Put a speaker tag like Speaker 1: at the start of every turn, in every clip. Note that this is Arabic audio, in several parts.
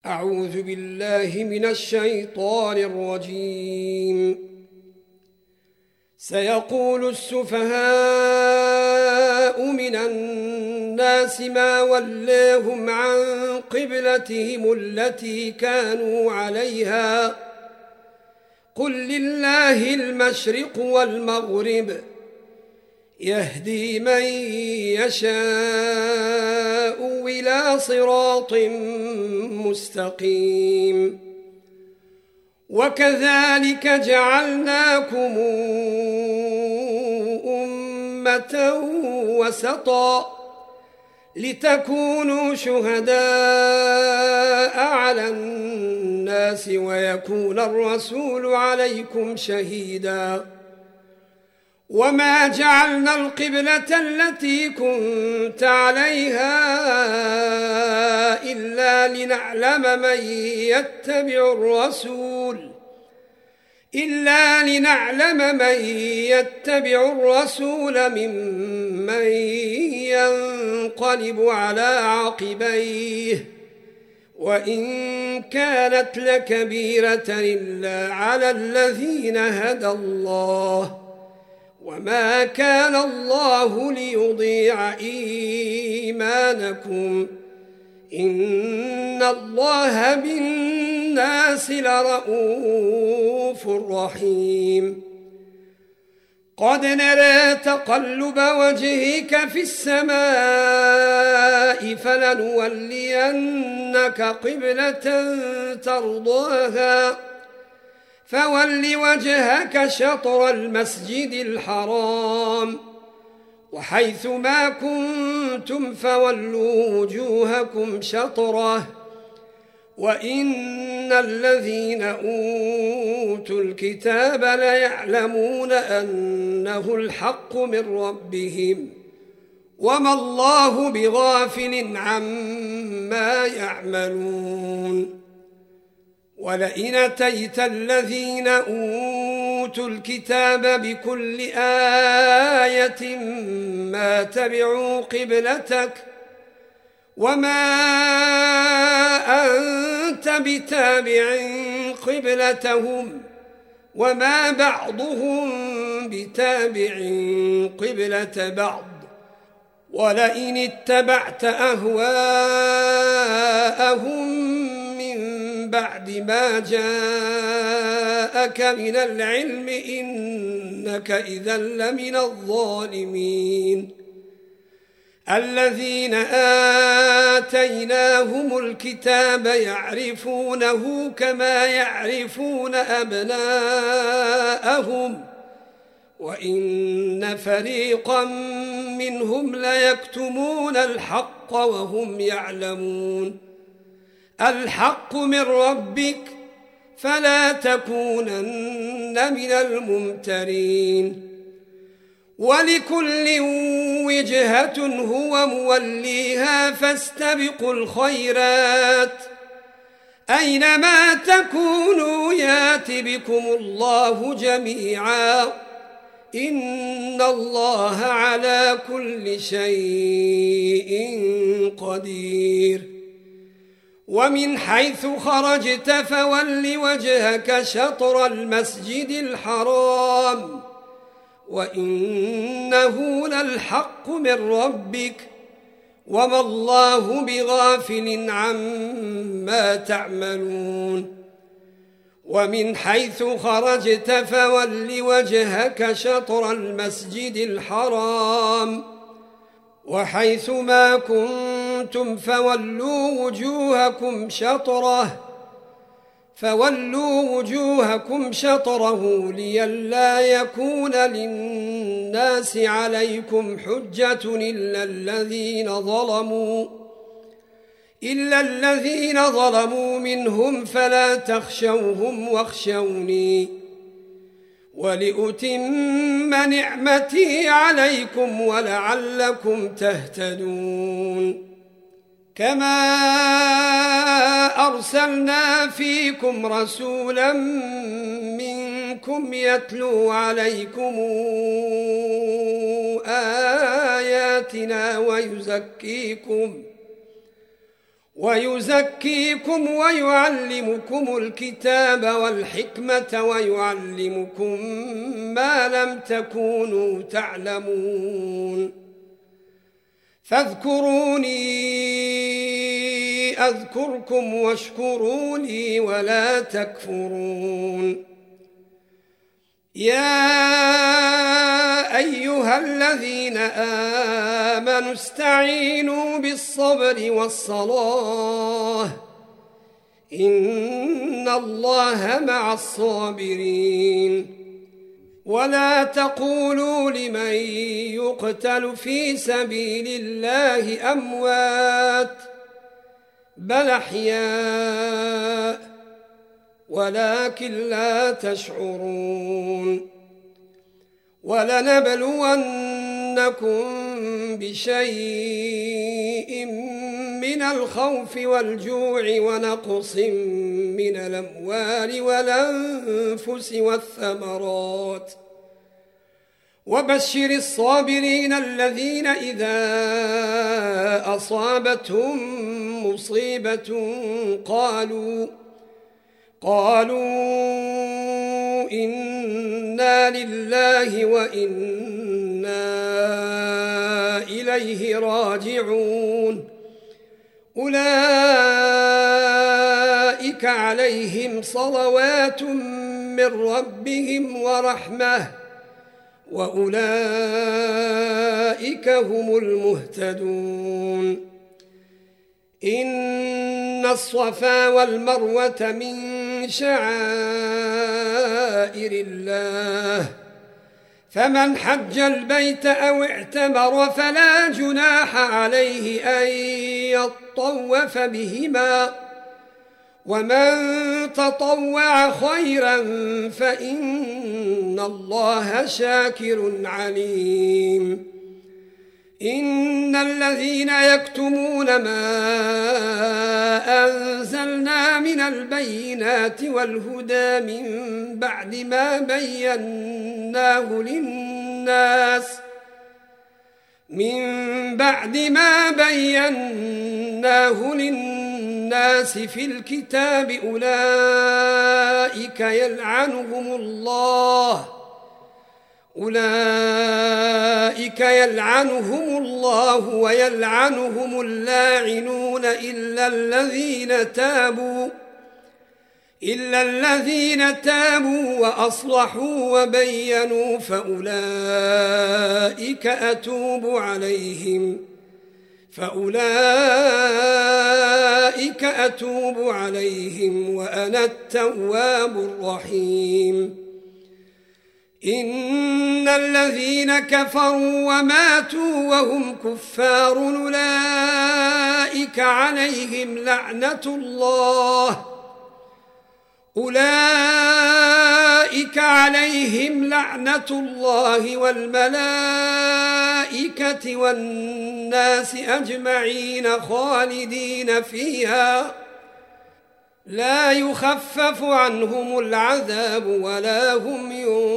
Speaker 1: أعوذ بالله من الشيطان الرجيم. سيقول السفهاء من الناس ما ولاهم عن قبلتهم التي كانوا عليها قل لله المشرق والمغرب يهدي من يشاء إلى صراط مستقيم. وكذلك جعلناكم أمة وسطا لتكونوا شهداء على الناس ويكون الرسول عليكم شهيدا. وما جعلنا القبلة التي كنت عليها إلا لنعلم من يتبع الرسول ممن ينقلب على عقبيه وإن كانت لكبيرة إلا على الذين هدى الله وما كان الله ليضيع إيمانكم إن الله بالناس لرءوف رحيم. قد نرى تقلب وجهك في السماء فلنولينك قبلة ترضاها فول وجهك شطر المسجد الحرام وحيث ما كنتم فولوا وجوهكم شطره وإن الذين أوتوا الكتاب ليعلمون أنه الحق من ربهم وما الله بغافل عما يعملون. ولئن أتيت الذين أوتوا الكتاب بكل آية ما تبعوا قبلتك وما أنت بتابع قبلتهم وما بعضهم بتابع قبلة بعض ولئن اتبعت أهواءهم بعد ما جاءك من العلم إنك إذا لمن الظالمين. الذين آتيناهم الكتاب يعرفونه كما يعرفون أبناءهم وإن فريقا منهم ليكتمون الحق وهم يعلمون. الحق من ربك فلا تكونن من الممترين. ولكل وجهة هو موليها فاستبقوا الخيرات أينما تكونوا يات بكم الله جميعا إن الله على كل شيء قدير. ومن حيث خرجت فول وجهك شطر المسجد الحرام وإنه للحق من ربك وما الله بغافل عما تعملون. ومن حيث خرجت فول وجهك شطر المسجد الحرام وحيث ما كنتم فولوا وجوهكم شطره لئلا يكون للناس عليكم حجة إلا الذين ظلموا منهم فلا تخشوهم واخشوني ولأتم نعمتي عليكم ولعلكم تهتدون. كما أرسلنا فيكم رسولا منكم يتلو عليكم آياتنا ويزكيكم ويعلمكم الكتاب والحكمة ويعلمكم ما لم تكونوا تعلمون فاذكروني أذكركم واشكروا لي ولا تكفرون يا أيها الذين آمنوا استعينوا بالصبر والصلاة إن الله مع الصابرين ولا تقولوا لمن يقتل في سبيل الله أموات بل أحياء ولكن لا تشعرون ولنبلونكم بشيء من الخوف والجوع ونقص من الأموال والأنفس والثمرات وبشر الصابرين الذين إذا أصابتهم مصيبة قالوا إنا لله وإنا إليه راجعون أولئك عليهم صلوات من ربهم ورحمة وأولئك هم المهتدون إن الصفا والمروة من شعائر الله فمن حج البيت أو اعتمر فلا جناح عليه أن يطوف بهما ومن تطوع خيرا فإن الله شاكر عليم إن الذين يكتمون ما أنزلنا من البينات والهدى من بعد ما بيناه للناس في الكتاب أولئك يلعنهم الله ويلعنهم اللاعنون إلا الذين تابوا وأصلحوا وبينوا فأولئك أتوب عليهم وأنا التواب الرحيم إن الذين كفروا وماتوا وهم كفار أولئك عليهم لعنة الله والملائكة والناس أجمعين خالدين فيها لا يخفف عنهم العذاب ولا هم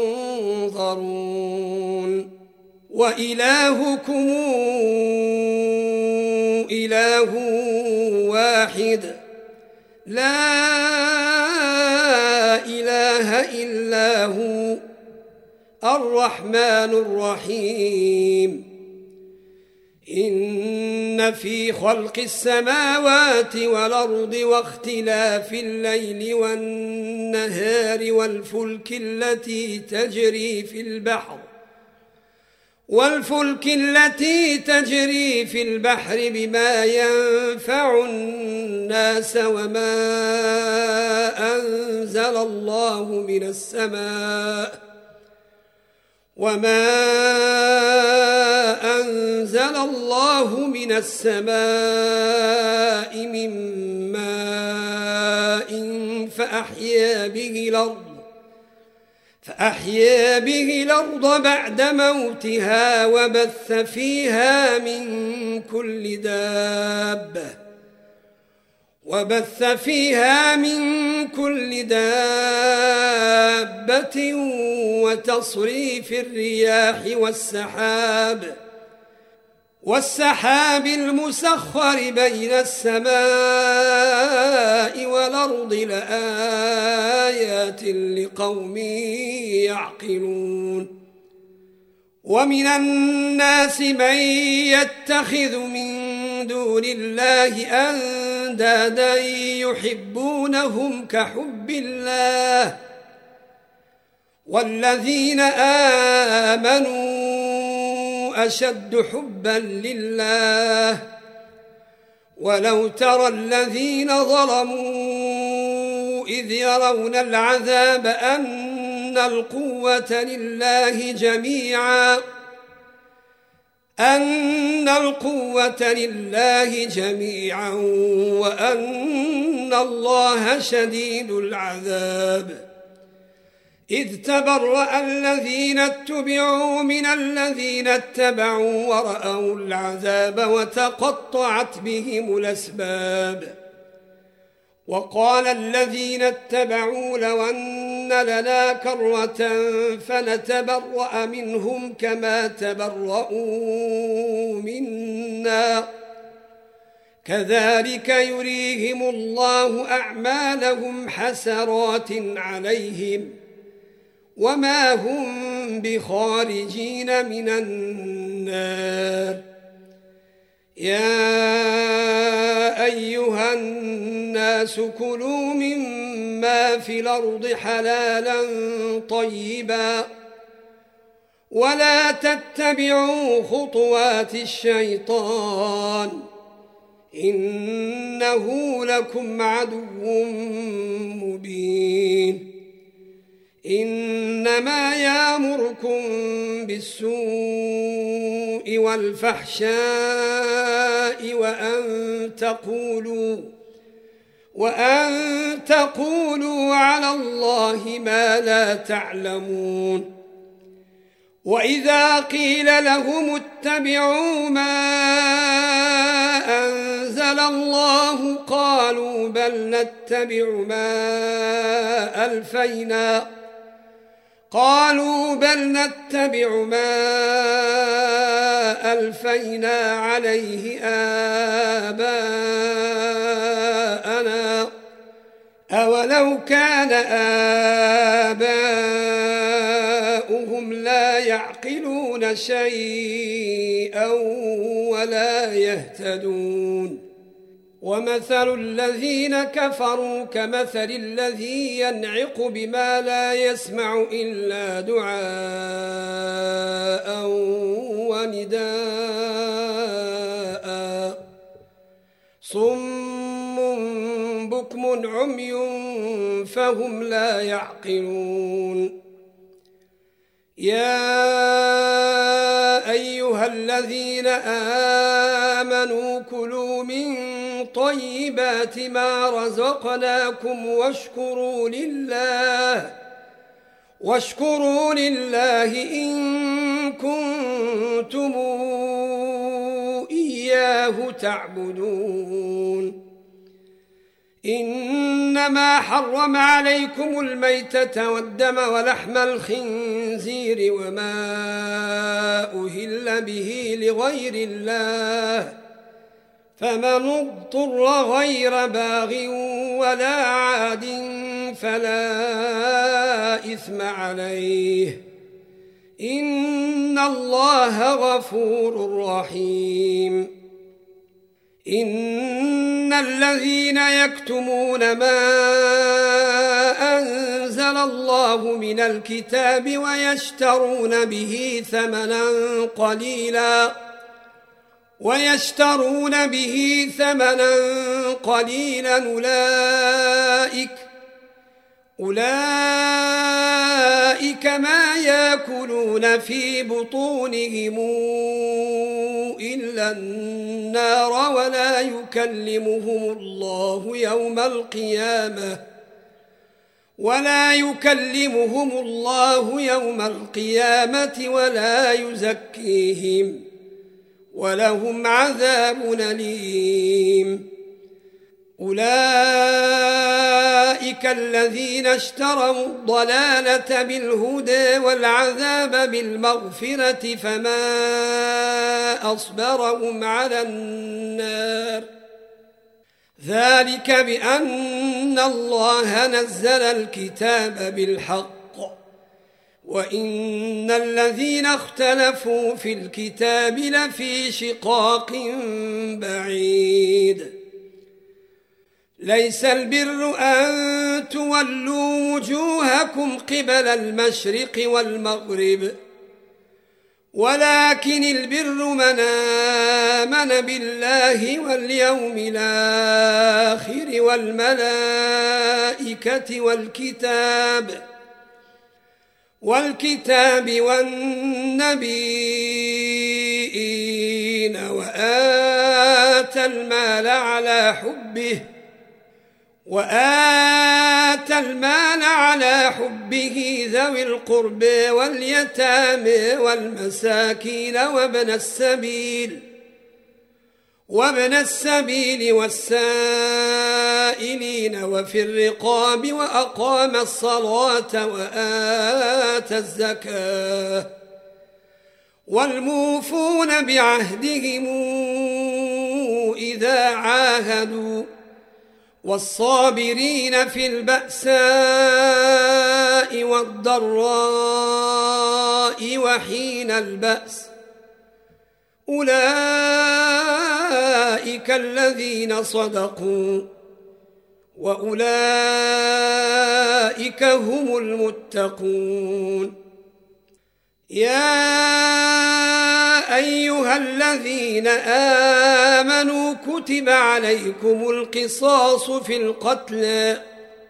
Speaker 1: ينظرون وإلهكم إله واحد لا إله إلا هو الرحمن الرحيم إن في خلق السماوات والأرض واختلاف الليل والنهار والفلك التي تجري في البحر بما ينفع الناس وما أنزل الله من السماء من ماء فأحيا به الأرض بعد موتها وبث فيها من كل دابة والسحاب المسخر بين السماء والأرض لآيات لقوم يعقلون ومن الناس من يتخذ من دون الله أندادا يحبونهم كحب الله والذين آمنوا أشد حبا لله ولو ترى الذين ظلموا إذ يرون العذاب أن القوة لله جميعا وأن الله شديد العذاب إذ تبرأ الذين اتبعوا من الذين اتبعوا ورأوا العذاب وتقطعت بهم الأسباب وقال الذين اتبعوا لو أن لنا كرة فنتبرأ منهم كما تبرؤوا منا كذلك يريهم الله أعمالهم حسرات عليهم وما هم بخارجين من النار يا أيها الناس كلوا مما في الأرض حلالا طيبا ولا تتبعوا خطوات الشيطان إنه لكم عدو مبين إنما يأمركم بالسوء والفحشاء وأن تقولوا على الله ما لا تعلمون وإذا قيل لهم اتبعوا ما أنزل الله قالوا بل نتبع ما ألفينا عليه آباءنا أولو كان آباؤهم لا يعقلون شيئا ولا يهتدون ومثل الذين كفروا كمثل الذي ينعق بما لا يسمع إلا دعاء ونداء صم بكم عمي فهم لا يعقلون يا أيها الذين آمنوا كلوا من طيبات ما رزقناكم واشكروا لله إن كنتم إياه تعبدون إنما حرم عليكم الميتة والدم ولحم الخنزير وما أهل به لغير الله فمن اضطر غير باغ ولا عاد فلا إثم عليه إن الله غفور رحيم إن الذين يكتمون ما أنزل الله من الكتاب ويشترون به ثمنا قليلا أولئك ما يأكلون في بطونهم إلا النار ولا يكلمهم الله يوم القيامة ولا يزكيهم ولهم عذاب أليم أولئك أولئك الذين اشتروا الضلالة بالهدى والعذاب بالمغفرة فما أصبرهم على النار ذلك بأن الله نزل الكتاب بالحق وإن الذين اختلفوا في الكتاب لفي شقاق بعيد ليس البر أن تولوا وجوهكم قبل المشرق والمغرب ولكن البر من آمن بالله واليوم الآخر والملائكة والكتاب والنبيين وآتى المال على حبه ذوي القرب واليتامى والمساكين وابن السبيل والسائلين وفي الرقاب وأقام الصلاة وآتى الزكاة والموفون بعهدهم إذا عاهدوا والصابرين في البأساء والضراء وحين البأس أولئك الذين صدقوا وأولئك هم المتقون يا أيها الذين آمنوا كتب عليكم القصاص في القتلى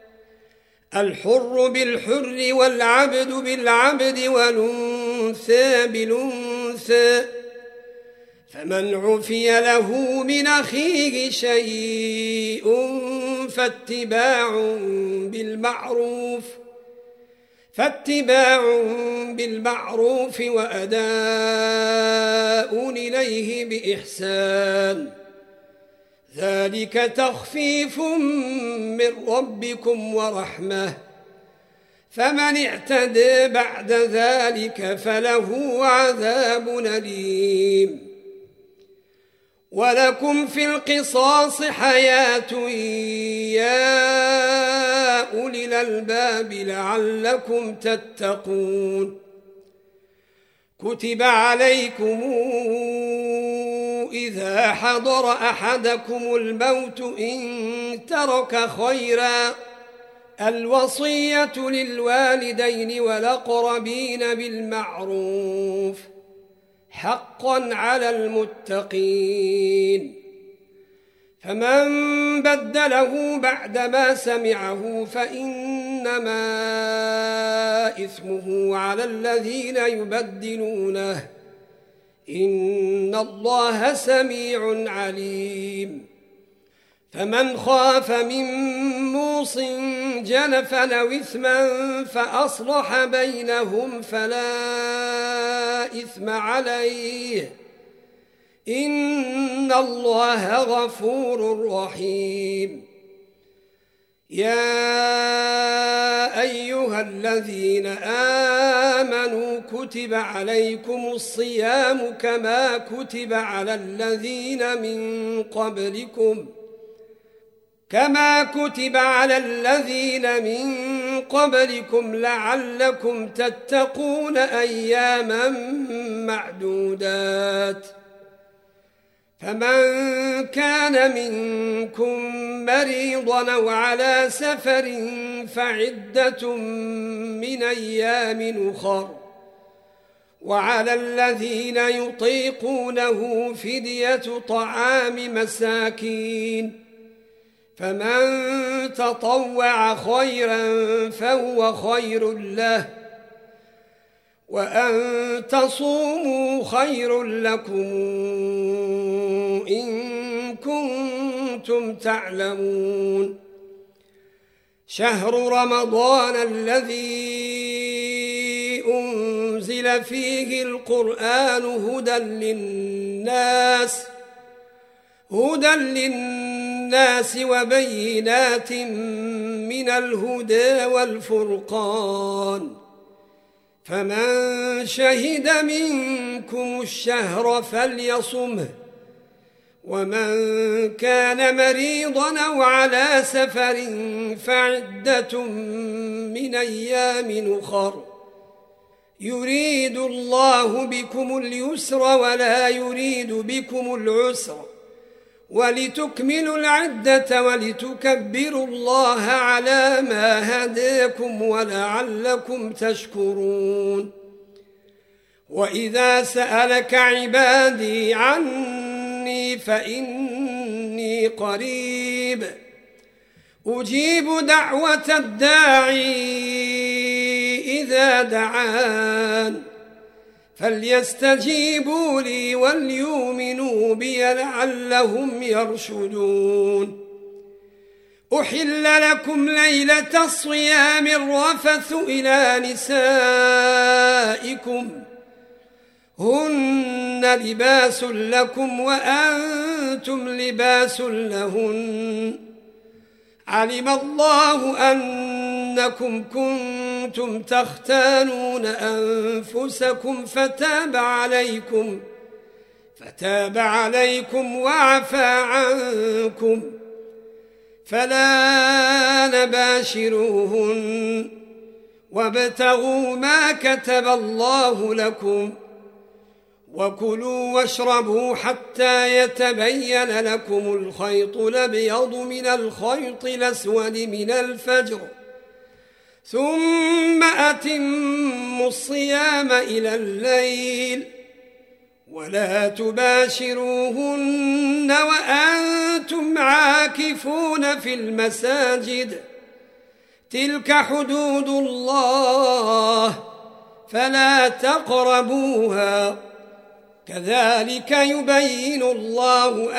Speaker 1: الحر بالحر والعبد بالعبد والأنثى بالأنثى فمن عفي له من أخيه شيء فاتباع بالمعروف وأداء إليه بإحسان ذلك تخفيف من ربكم ورحمة فمن اعتدى بعد ذلك فله عذاب أليم ولكم في القصاص حياة يا أولي الألباب لعلكم تتقون كتب عليكم إذا حضر أحدكم الموت إن ترك خيرا الوصية للوالدين والأقربين بالمعروف حقا على المتقين فمن بدله بعدما سمعه فإنما إثمه على الذين يبدلونه إن الله سميع عليم فمن خاف من موص جنفا أو إثما فأصلح بينهم فلا إثم عليه إن الله غفور رحيم يا أيها الذين آمنوا كتب عليكم الصيام كما كتب على الذين من قبلكم لعلكم تتقون أياما معدودات فمن كان منكم مريضا أو على سفر فعدة من أيام أخر وعلى الذين يطيقونه فدية طعام مساكين فمن تطوع خيرا فهو خير له وأن تصوموا خير لكم إن كنتم تعلمون شهر رمضان الذي أنزل فيه القرآن هدى للناس للناس وبينات من الهدى والفرقان، فمن شهد منكم الشهر فليصمه، ومن كان مريضا أو على سفر فعدة من أيام أخر، يريد الله بكم اليسر ولا يريد بكم العسر، ولتكملوا العدة ولتكبروا الله على ما هداكم ولعلكم تشكرون. وإذا سألك عبادي عني فإني قريب أجيب دعوة الداعي إذا دعان، فليستجيبوا لي وليؤمنوا بي لعلهم يرشدون. أحل لكم ليلة الصيام الرفث إلى نسائكم هن لباس لكم وأنتم لباس لهن، علم الله أنكم كنتم تختانون أنفسكم فتاب عليكم وعفى عنكم، فلا نباشروهن وابتغوا ما كتب الله لكم، وكلوا واشربوا حتى يتبين لكم الخيط الأبيض من الخيط الأسود من الفجر، ثم أتموا الصيام إلى الليل، ولا تباشروهن وأنتم عاكفون في المساجد، تلك حدود الله فلا تقربوها، كذلك يبين الله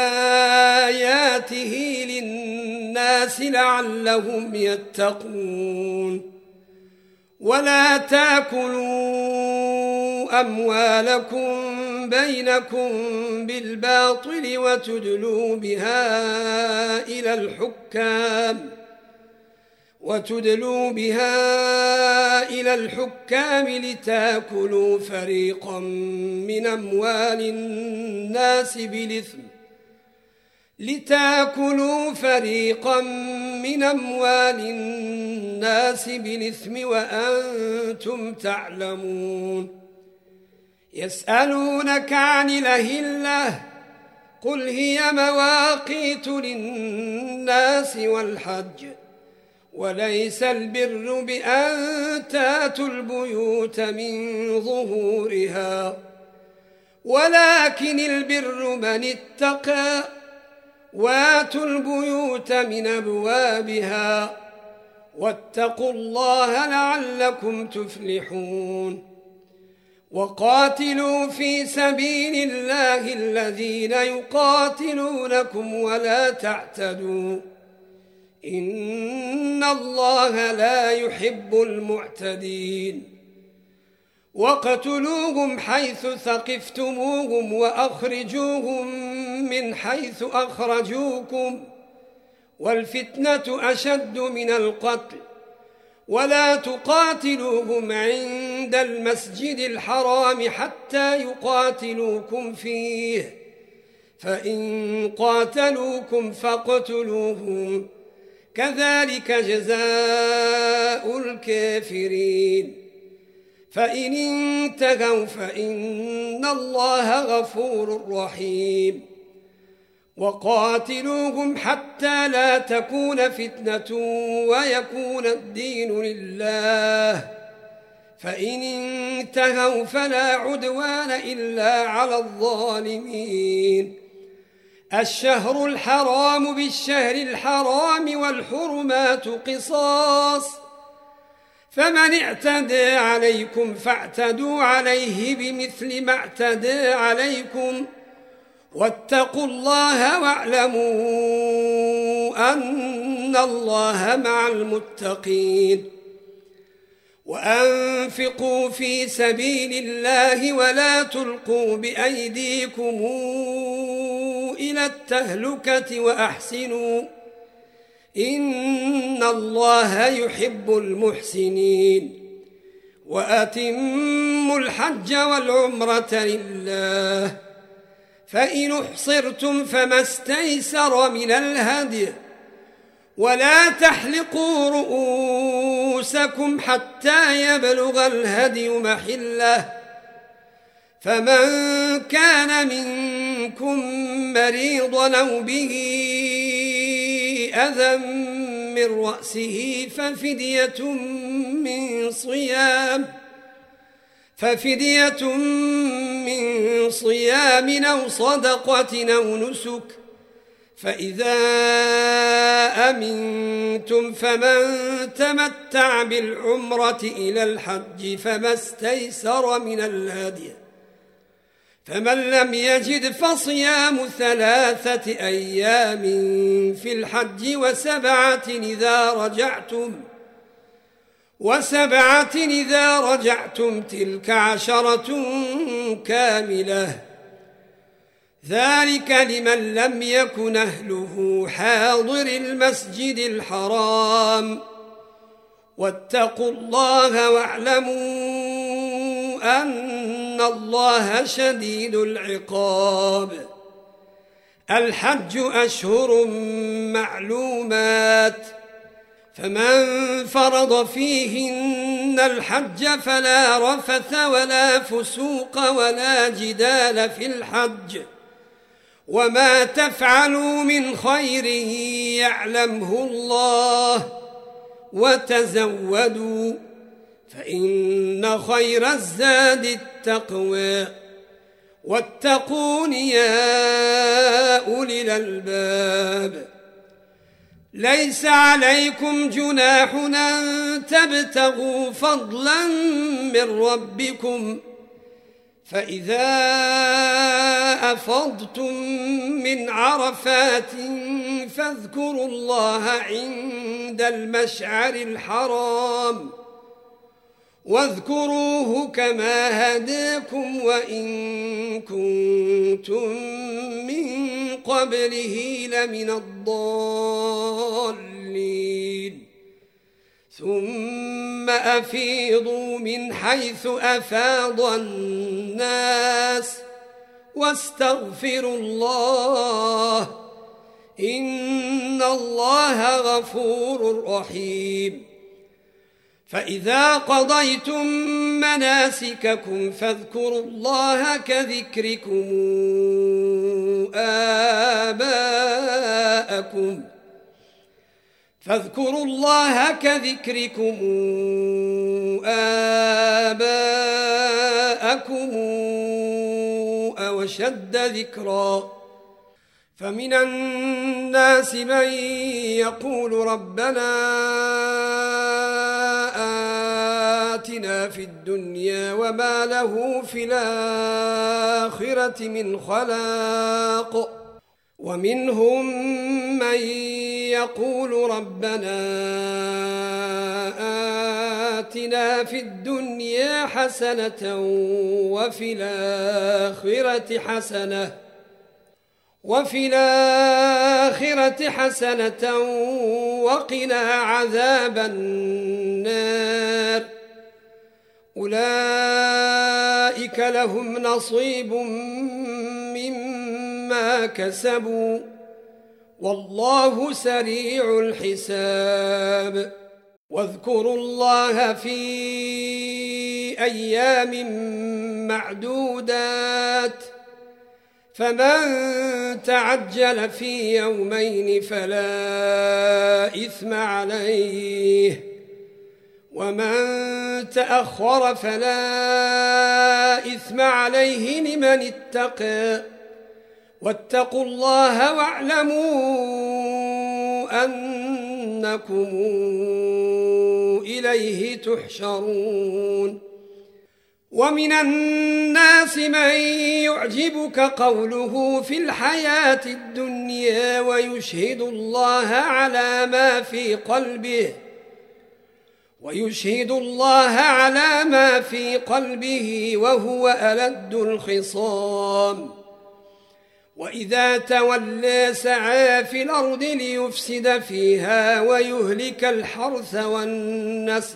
Speaker 1: آياته للناس لعلهم يتقون. ولا تاكلوا أموالكم بينكم بالباطل وتدلوا بها إلى الحكام لتاكلوا فريقا من أموال الناس بالإثم وأنتم تعلمون. يسألونك عن الأهلة قل هي مواقيت للناس والحج، وليس البر بأن تاتوا البيوت من ظهورها، ولكن البر من اتقى، واتوا البيوت من أبوابها، واتقوا الله لعلكم تفلحون. وقاتلوا في سبيل الله الذين يقاتلونكم ولا تعتدوا، إن الله لا يحب المعتدين. وقتلوهم حيث ثقفتموهم وأخرجوهم من حيث أخرجوكم، والفتنة أشد من القتل، ولا تقاتلوهم عند المسجد الحرام حتى يقاتلوكم فيه، فإن قاتلوكم فاقتلوهم، كذلك جزاء الكافرين. فإن انتهوا فإن الله غفور رحيم. وقاتلوهم حتى لا تكون فتنة ويكون الدين لله، فإن انتهوا فلا عدوان إلا على الظالمين. الشهر الحرام بالشهر الحرام والحرمات قصاص، فمن اعتدى عليكم فاعتدوا عليه بمثل ما اعتدى عليكم، واتقوا الله واعلموا أن الله مع المتقين. وأنفقوا في سبيل الله ولا تلقوا بأيديكم إلى التهلكة وأحسنوا إن الله يحب المحسنين وأتموا الحج والعمرة لله فإن احصرتم فما استيسر من الهدي ولا تحلقوا رؤوسكم حتى يبلغ الهدي محله فمن كان منكم مريضا أو به أذى من رأسه ففدية من صيام أو صدقة أو نسك فإذا أمنتم فمن تمتع بالعمرة إلى الحج فما استيسر من الهدي فمن لم يجد فصيام 3 أيام في الحج وسبعة إذا رجعتم تلك 10 كاملة ذلك لمن لم يكن أهله حاضر المسجد الحرام واتقوا الله واعلموا أن الله شديد العقاب الحج أشهر معلومات فمن فرض فيهن الحج فلا رفث ولا فسوق ولا جدال في الحج وما تفعلوا من خير يعلمه الله وتزودوا فإن خير الزاد التقوى واتقون يا أولي الألباب ليس عليكم جناح أن تبتغوا فضلا من ربكم فإذا أفضتم من عرفات فاذكروا الله عند المشعر الحرام واذكروه كما هداكم وإن كنتم من قبله لمن الضالين ثم أفيضوا من حيث أفاض الناس واستغفروا الله إن الله غفور رحيم فإذا قضيتم مناسككم فاذكروا الله كذكركم آباءكم أو أشد ذكرا فمن الناس من يقول ربنا آتنا في الدنيا وما له في الآخرة من خلاق ومنهم من يقول ربنا آتنا في الدنيا حسنة وفي الآخرة حسنة وقنا عذاب النار أولئك لهم نصيب مما كسبوا والله سريع الحساب واذكروا الله في أيام معدودات فمن تعجل في يومين فلا إثم عليه ومن تأخر فلا إثم عليه لمن اتقى واتقوا الله واعلموا أنكم إليه تحشرون ومن الناس من يعجبك قوله في الحياة الدنيا ويشهد الله على ما في قلبه ويشهد الله على ما في قلبه وهو ألد الخصام. وإذا تولى سعى في الأرض ليفسد فيها ويهلك الحرث والنسل،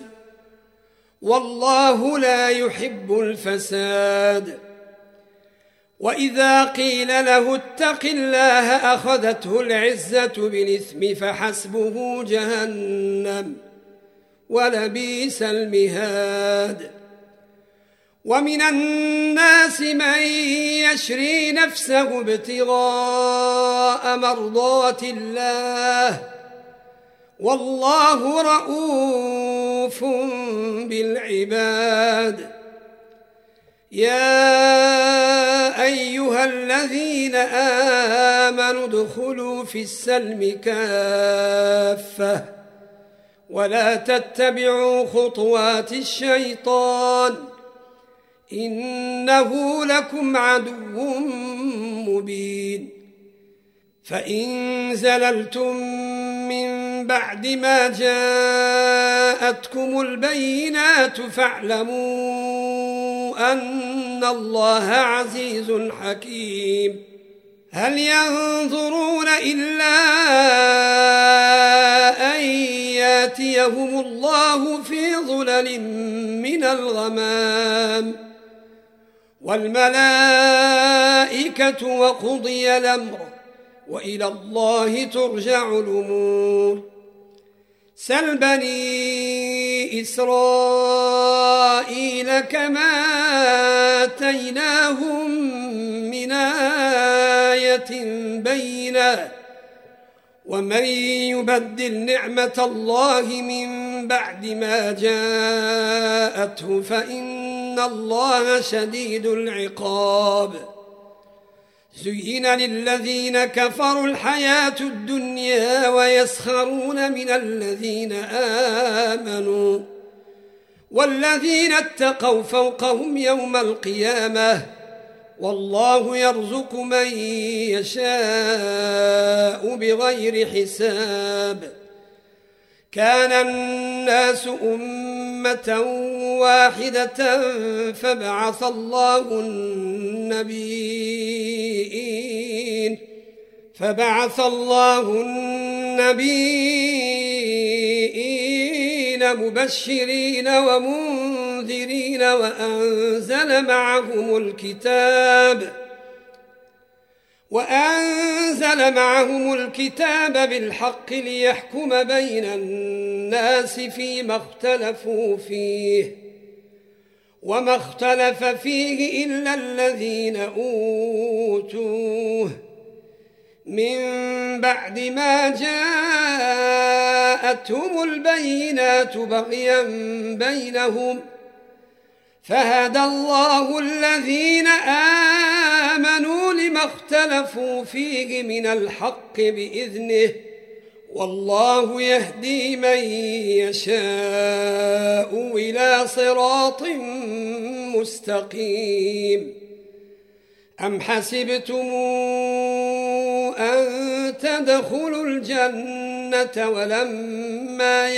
Speaker 1: والله لا يحب الفساد. وإذا قيل له اتق الله أخذته العزة بالإثم فحسبه جهنم ولبئس المهاد. ومن الناس من يشري نفسه ابتغاء مرضات الله، والله رؤوف بالعباد. يا أيها الذين آمنوا ادخلوا في السلم كافة ولا تتبعوا خطوات الشيطان إنه لكم عدو مبين. فإن زللتم من بعد ما جاءتكم البينات فاعلموا أن الله عزيز حكيم. هل ينظرون إلا أن ياتيهم الله في ظلل من الغمام والملائكة وقضي الأمر وإلى الله ترجع الأمور. سل بني إسرائيل كما آتيناهم من آية بينة ومن يبدل نعمة الله من بعد ما جاءته فإن الله شديد العقاب. زين للذين كفروا الحياة الدنيا ويسخرون من الذين آمنوا والذين اتقوا فوقهم يوم القيامة والله يرزق من يشاء بغير حساب. كان الناس أمة واحدة فبعث الله النبيين مبشرين ومنذرين وأنزل معهم الكتاب بالحق ليحكم بين الناس فيما اختلفوا فيه وما اختلف فيه إلا الذين أوتوه من بعد ما جاءتهم البينات بغيا بينهم فهدى الله الذين آمنوا لما اختلفوا فيه من الحق بإذنه والله يهدي من يشاء إلى صراط مستقيم. أم حسبتم أن تدخلوا الجنة ولما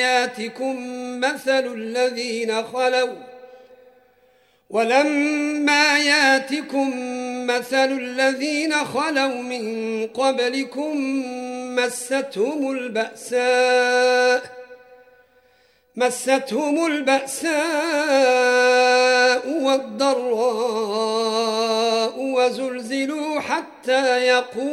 Speaker 1: ياتكم مثل الذين خلوا من قبلكم مستهم البأساء والضراء وزلزلوا حتى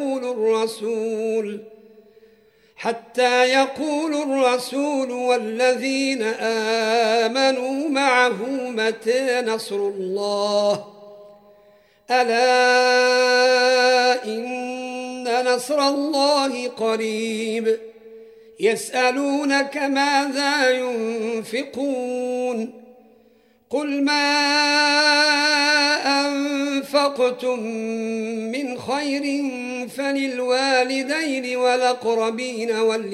Speaker 1: يقول الرسول والذين آمنوا معه متى نصر الله ألا إن نصر الله قريب. يسألونك ماذا ينفقون قل ما أنفقتم من خير فللوالدين والأقربين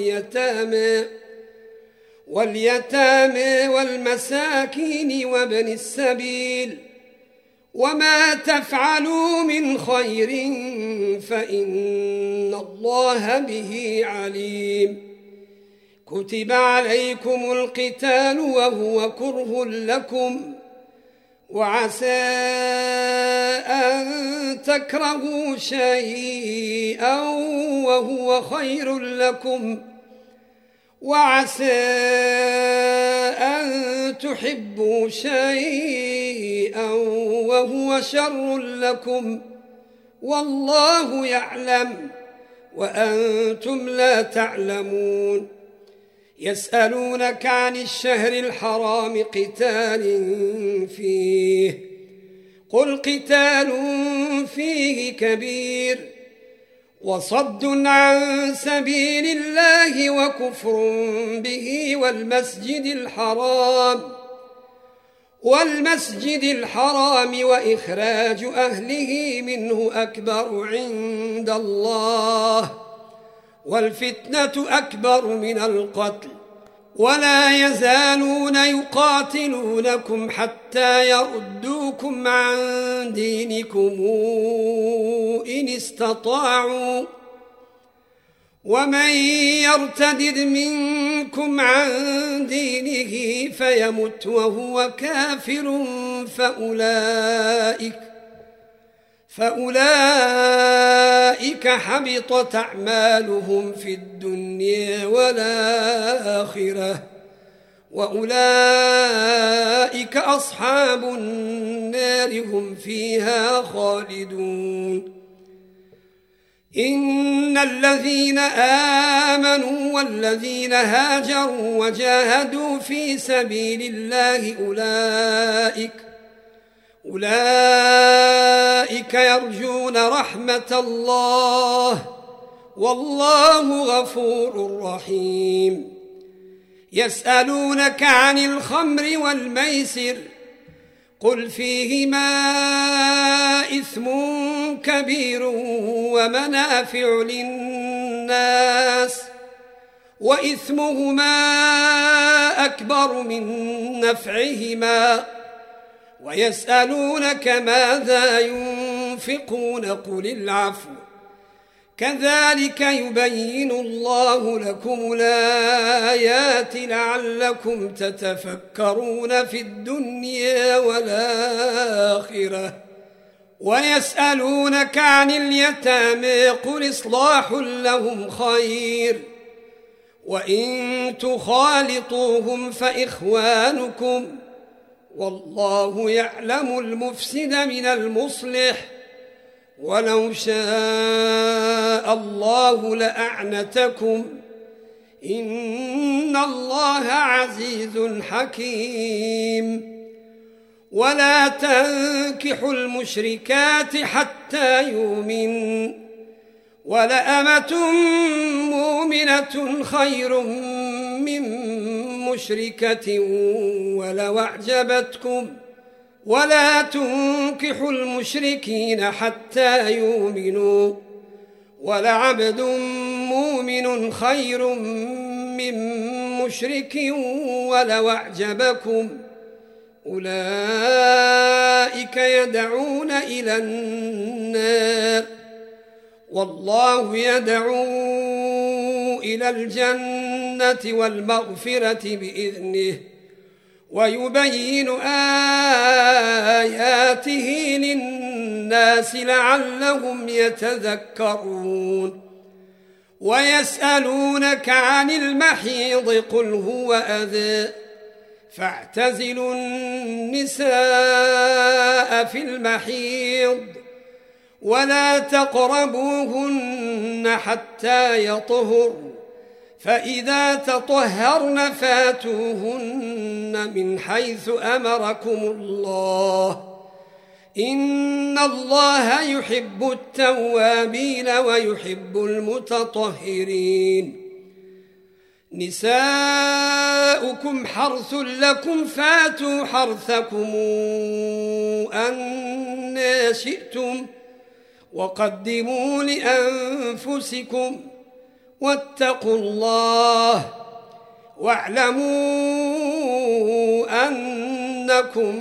Speaker 1: واليتامى والمساكين وابن السبيل وما تفعلوا من خير فإن الله به عليم. كتب عليكم القتال وهو كره لكم وعسى أن تكرهوا شيئا وهو خير لكم وعسى أن تحبوا شيئا وهو شر لكم والله يعلم وأنتم لا تعلمون. يسألونك عن الشهر الحرام قتال فيه قل قتال فيه كبير وصد عن سبيل الله وكفر به والمسجد الحرام وإخراج أهله منه أكبر عند الله والفتنة أكبر من القتل ولا يزالون يقاتلونكم حتى يردوكم عن دينكم إن استطاعوا ومن يرتدد منكم عن دينه فيمت وهو كافر فأولئك حبطت أعمالهم في الدنيا والآخرة وأولئك أصحاب النار هم فيها خالدون. إن الذين آمنوا والذين هاجروا وجاهدوا في سبيل الله أولئك يرجون رحمة الله والله غفور رحيم. يسألونك عن الخمر والميسر قل فيهما إثم كبير ومنافع للناس وإثمهما أكبر من نفعهما ويسألونك ماذا ينفقون قل العفو كذلك يبين الله لكم الآيات لعلكم تتفكرون في الدنيا والآخرة. ويسألونك عن اليتامى قل إصلاح لهم خير وإن تخالطوهم فإخوانكم والله يعلم المفسد من المصلح ولو شاء الله لأعنتكم إن الله عزيز حكيم. ولا تنكحوا المشركات حتى يؤمنوا ولأمة مؤمنة خير من مشركة ولو أعجبتكم ولا تنكحوا المشركين حتى يؤمنوا ولعبد مؤمن خير من مشرك ولو أعجبكم أولئك يدعون إلى النار والله يدعو إلى الجنة والمغفرة بإذنه ويبين آياته للناس لعلهم يتذكرون. ويسألونك عن المحيض قل هو أذى فاعتزلوا النساء في المحيض ولا تقربوهن حتى يطهرن فإذا تطهرن فاتوهن من حيث أمركم الله إن الله يحب التوابين ويحب المتطهرين. نساؤكم حرث لكم فاتوا حرثكم أن شئتم وقدموا لأنفسكم واتقوا الله واعلموا أنكم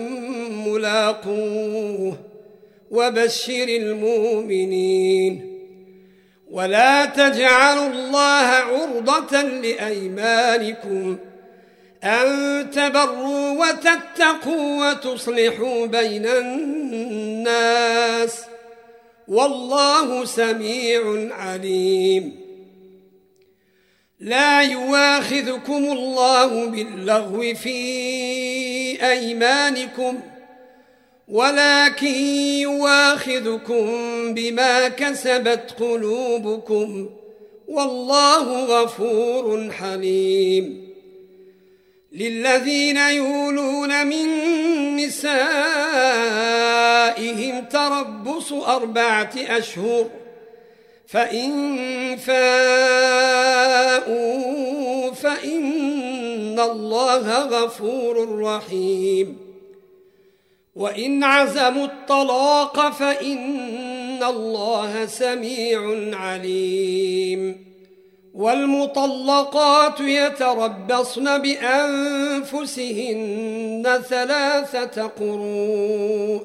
Speaker 1: ملاقوه وبشر المؤمنين. ولا تجعلوا الله عرضة لأيمانكم أن تبروا وتتقوا وتصلحوا بين الناس والله سميع عليم. لا يواخذكم الله باللغو في أيمانكم ولكن يواخذكم بما كسبت قلوبكم والله غفور حليم. للذين يولون من نسائهم تربص 4 أشهر فإن فاءوا فإن الله غفور رحيم. وإن عزموا الطلاق فإن الله سميع عليم. والمطلقات يتربصن بأنفسهن 3 قروء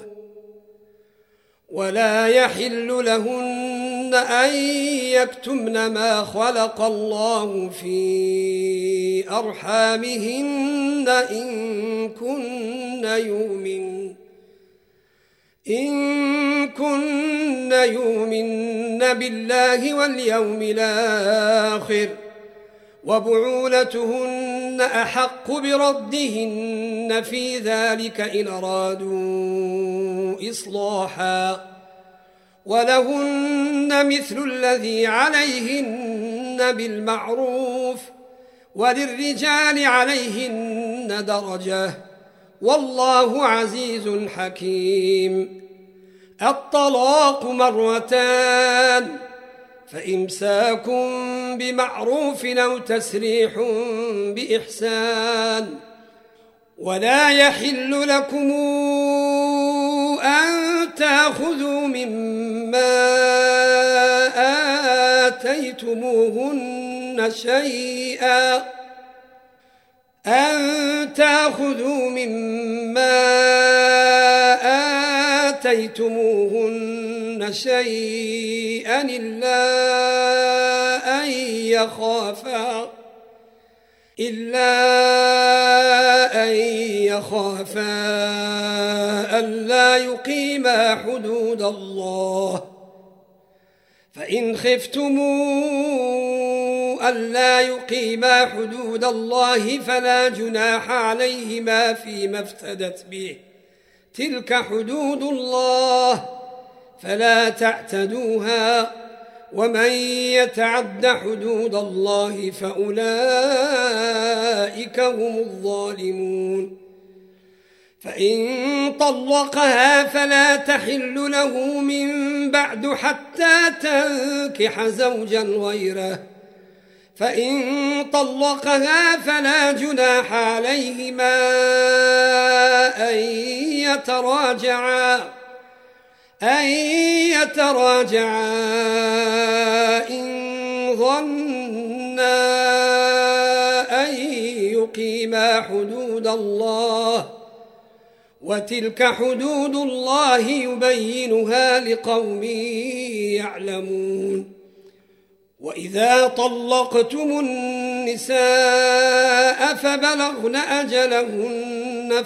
Speaker 1: ولا يحل لهن أن يكتمن ما خلق الله في أرحامهن إن كن يؤمن بالله واليوم الآخر وبعولتهن أحق بردهن في ذلك إن أرادوا إصلاحا ولهن مثل الذي عليهن بالمعروف وللرجال عليهن درجة والله عزيز حكيم. الطلاق 2 فإمساك بمعروف أو تسريح بإحسان. ولا يحل لكم أن تأخذوا مما آتيتموهن شيئا إلا أن يخافا ألا يقيما حدود الله. فإن خفتموا ألا يقيما حدود الله فلا جناح عليهما فيما افتدت به تلك حدود الله فلا تعتدوها ومن يتعد حدود الله فأولئك هم الظالمون. فإن طلقها فلا تحل له من بعد حتى تنكح زوجا غيره. فإن طلقها فلا جناح عليهما أن يتراجعا إن ظنا أن يقيما حدود الله وتلك حدود الله يبينها لقوم يعلمون. وإذا طلقتم النساء فبلغن أجلهن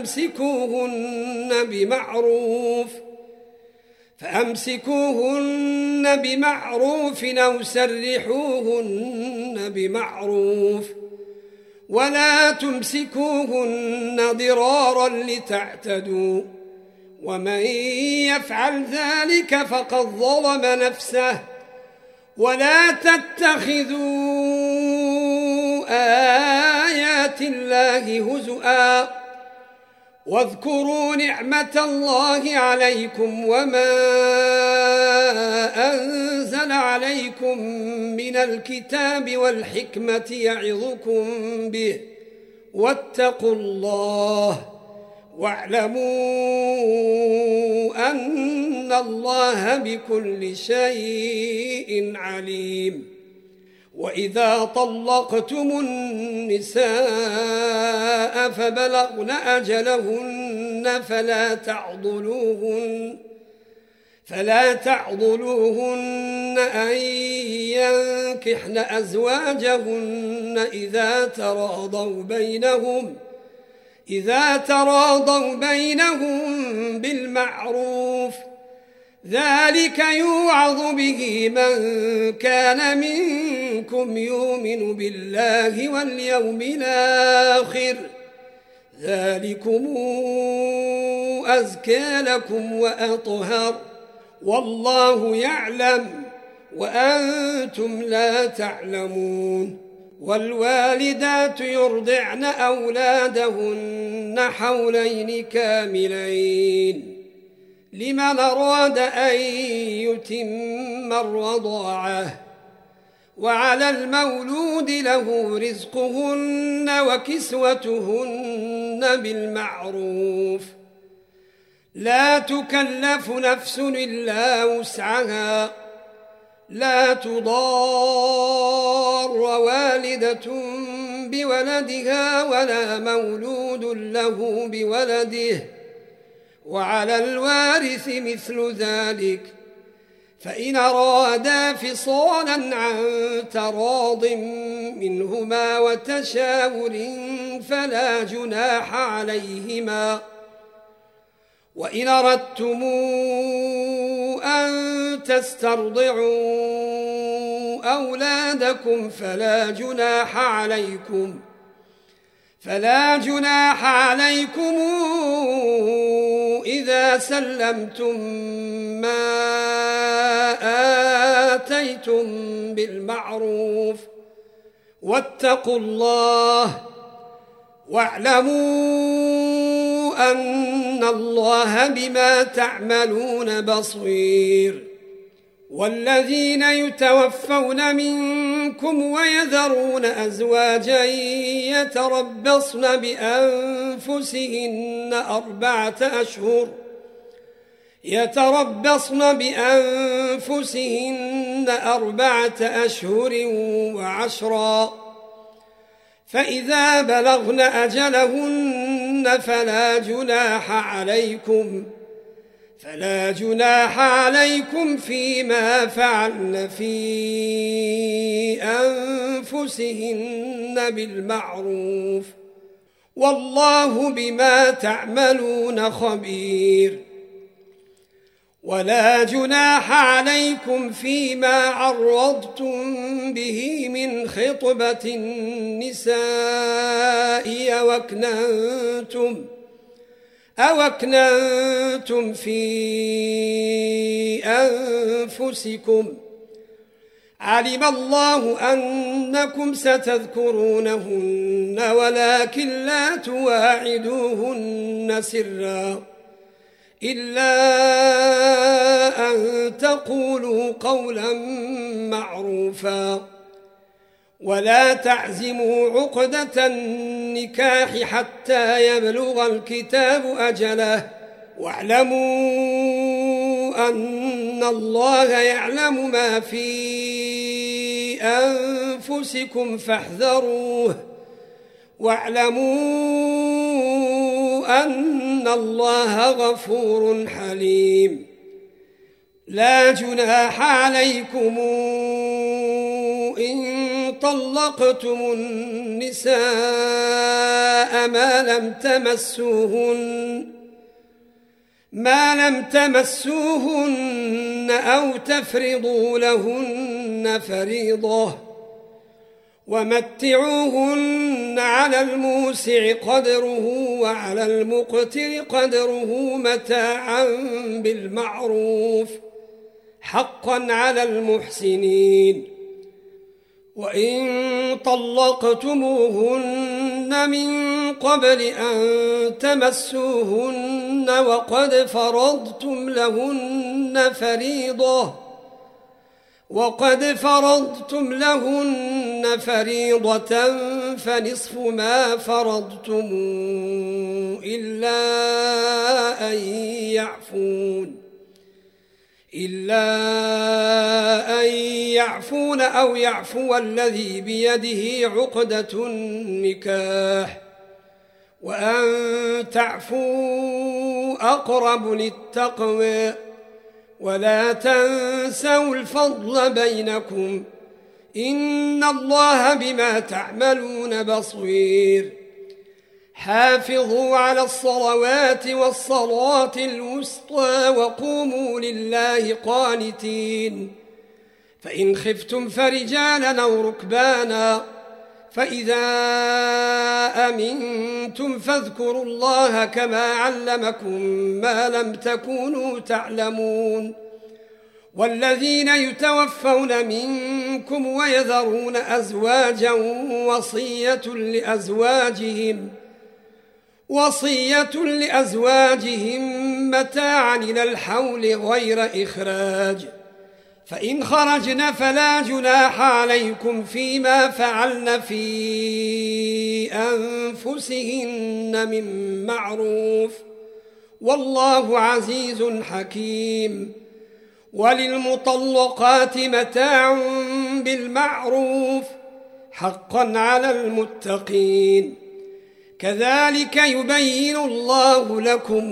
Speaker 1: فأمسكوهن بمعروف أو سرحوهن بمعروف ولا تمسكوهن ضرارا لتعتدوا ومن يفعل ذلك فقد ظلم نفسه. ولا تتخذوا آيات الله هزؤا واذكروا نعمة الله عليكم وما أنزل عليكم من الكتاب والحكمة يعظكم به واتقوا الله واعلموا أن الله بكل شيء عليم. وإذا طلقتم النساء فلا تعضلوهن أن ينكحن أزواجهن إذا تراضوا بينهم بالمعروف، ذلك يوعظ به من كان منكم يؤمن بالله واليوم الآخر، ذلكم أزكى لكم وأطهر، والله يعلم وأنتم لا تعلمون. والوالدات يرضعن أولادهن حولين كاملين لمن أراد أن يتم الرضاعة، وعلى المولود له رزقهن وكسوتهن بالمعروف، لا تكلف نفس إلا وسعها، لا تضار والدة بولدها ولا مولود له بولده، وعلى الوارث مثل ذلك، فإن أرادا فصالا عن تراض منهما وتشاور فلا جناح عليهما، وإن أردتم أن تسترضعوا أولادكم فلا جناح عليكم إذا سلمتم ما آتيتم بالمعروف، واتقوا الله واعلموا أن الله بما تعملون بصير. والذين يتوفون منكم ويذرون أزواجا يتربصن بأنفسهن 4 أشهر وعشرا، فإذا بلغن أجلهن فلا جناح عليكم فيما فعلن في أنفسهن بالمعروف، والله بما تعملون خبير. ولا جناح عليكم فيما عرضتم به من خطبة النساء أو أكننتم في أنفسكم، علم الله أنكم ستذكرونهن ولكن لا تواعدوهن سرا إلا أن تقولوا قولا معروفا، ولا تعزموا عقدة النكاح حتى يبلغ الكتاب أجله، واعلموا أن الله يعلم ما في أنفسكم فاحذروه، واعلموا أن الله غفور حليم. لا جناح عليكم إن طلقتم النساء ما لم تمسوهن أو تفرضوا لهن فريضة، ومتعوهن على الموسع قدره وعلى المقتر قدره متاعا بالمعروف حقا على المحسنين. وإن طلقتموهن من قبل أن تمسوهن وقد فرضتم لهن فريضة فنصف ما فرضتم إلا أن يعفون أو يعفو الذي بيده عقدة النكاح، وأن تعفوا أقرب للتقوى، ولا تنسوا الفضل بينكم إن الله بما تعملون بصير حافظوا على الصلوات والصلاة الوسطى وقوموا لله قانتين فإن خفتم فرجالا أو ركبانا فإذا أمنتم فاذكروا الله كما علمكم ما لم تكونوا تعلمون والذين يتوفون منكم ويذرون أزواجا وصية لأزواجهم متاعا إلى الحول غير إخراج فإن خرجن فلا جناح عليكم فيما فعلن في أنفسهن من معروف والله عزيز حكيم وللمطلقات متاع بالمعروف حقا على المتقين كذلك يبين الله لكم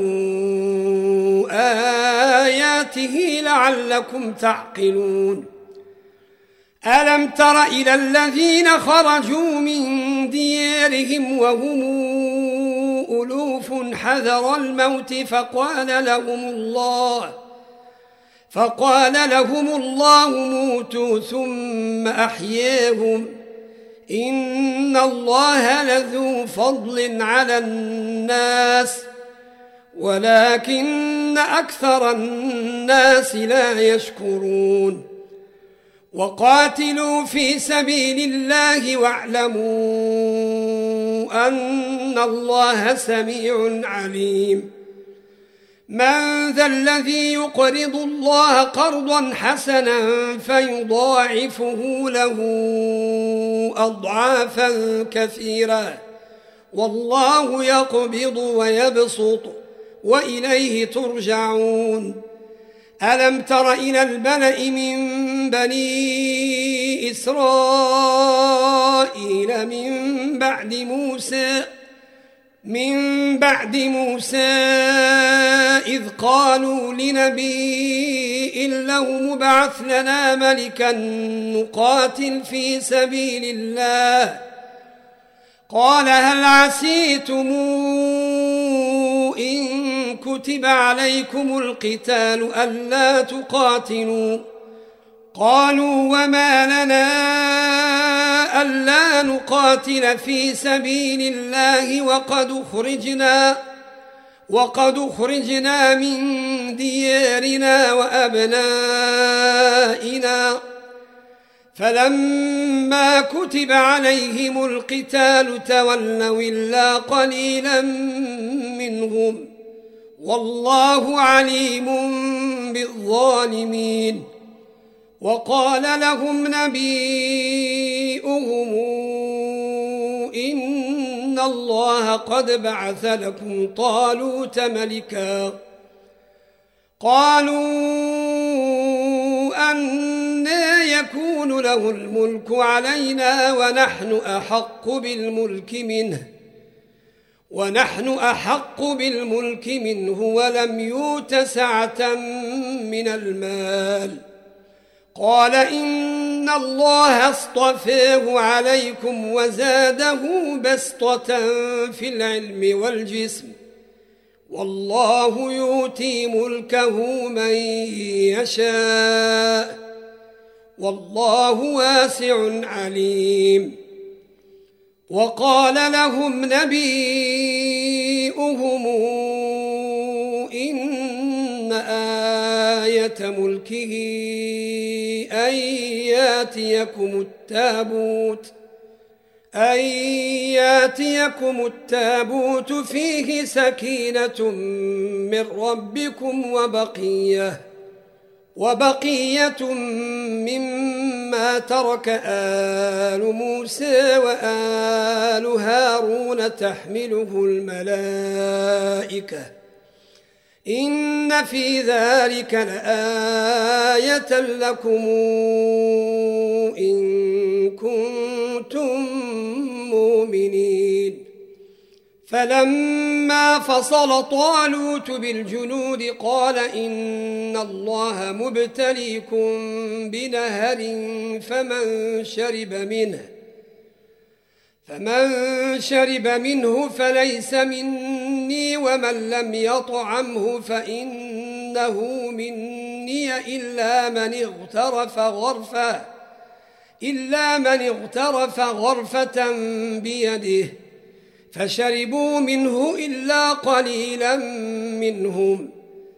Speaker 1: آياته لعلكم تعقلون ألم تر إلى الذين خرجوا من ديارهم وهم ألوف حذر الموت فقال لهم الله موتوا ثم أحياهم إن الله لذو فضل على الناس ولكن أكثر الناس لا يشكرون وقاتلوا في سبيل الله واعلموا أن الله سميع عليم من ذا الذي يقرض الله قرضا حسنا فيضاعفه له أضعافا كثيرا والله يقبض ويبسط وإليه ترجعون ألم تر إلى الملأ من بني إسرائيل من بعد موسى إذ قالوا لنبي له مبعث لنا ملكا نقاتل في سبيل الله قال هل عسيتم إن كتب عليكم القتال ألا تقاتلوا قالوا وما لنا ألا نقاتل في سبيل الله وقد أخرجنا من ديارنا وأبنائنا فلما كتب عليهم القتال تولوا إلا قليلا منهم والله عليم بالظالمين وقال لهم نبيؤهم إن الله قد بعث لكم طالوت ملكا قالوا أنى يكون له الملك علينا ونحن أحق بالملك منه ولم يؤت سعة من المال قال إن الله اصطفاه عليكم وزاده بسطة في العلم والجسم والله يؤتي ملكه من يشاء والله واسع عليم وقال لهم نبيؤهم إن آية ملكه أن ياتيكم التابوت فيه سكينة من ربكم وبقية مما ترك آل موسى وآل هارون تحمله الملائكة إن في ذلك لآية لكم إن كنتم مؤمنين فلما فصل طالوت بالجنود قال إن الله مبتليكم بنهر فمن شرب منه فليس مني ومن لم يطعمه فإنه مني إلا من اغترف غرفة بيده فشربوا منه إلا قليلا منهم.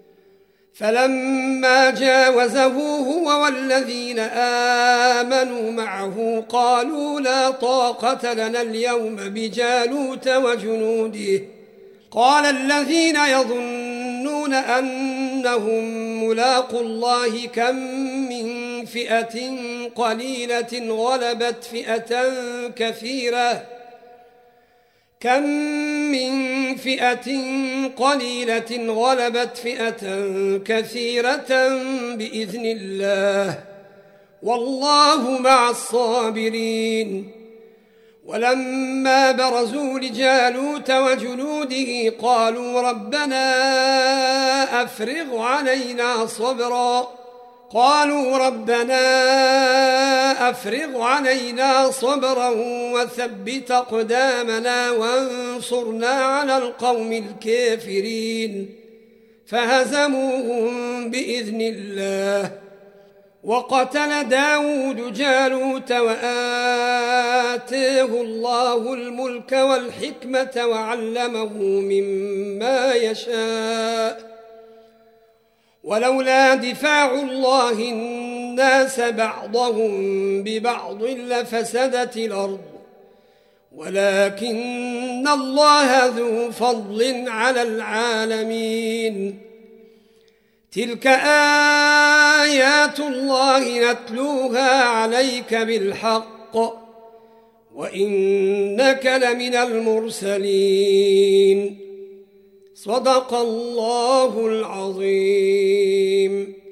Speaker 1: فلما جاوزه هو والذين آمنوا معه قالوا لا طاقة لنا اليوم بجالوت وجنوده. قال الذين يظنون أنهم ملاقو الله كم من فئة قليلة غلبت فئة كثيرة بإذن الله والله مع الصابرين. ولما برزوا لجالوت وجنوده قالوا ربنا أفرغ علينا صبرا وثبت أقدامنا وانصرنا على القوم الكافرين. فهزموهم بإذن الله. وقتل داود جالوت وآتاه الله الملك والحكمة وعلمه مما يشاء. ولولا دفاع الله الناس بعضهم ببعض لفسدت الأرض ولكن الله ذو فضل على العالمين. تلك آيات الله نتلوها عليك بالحق وإنك لمن المرسلين. صدق الله العظيم.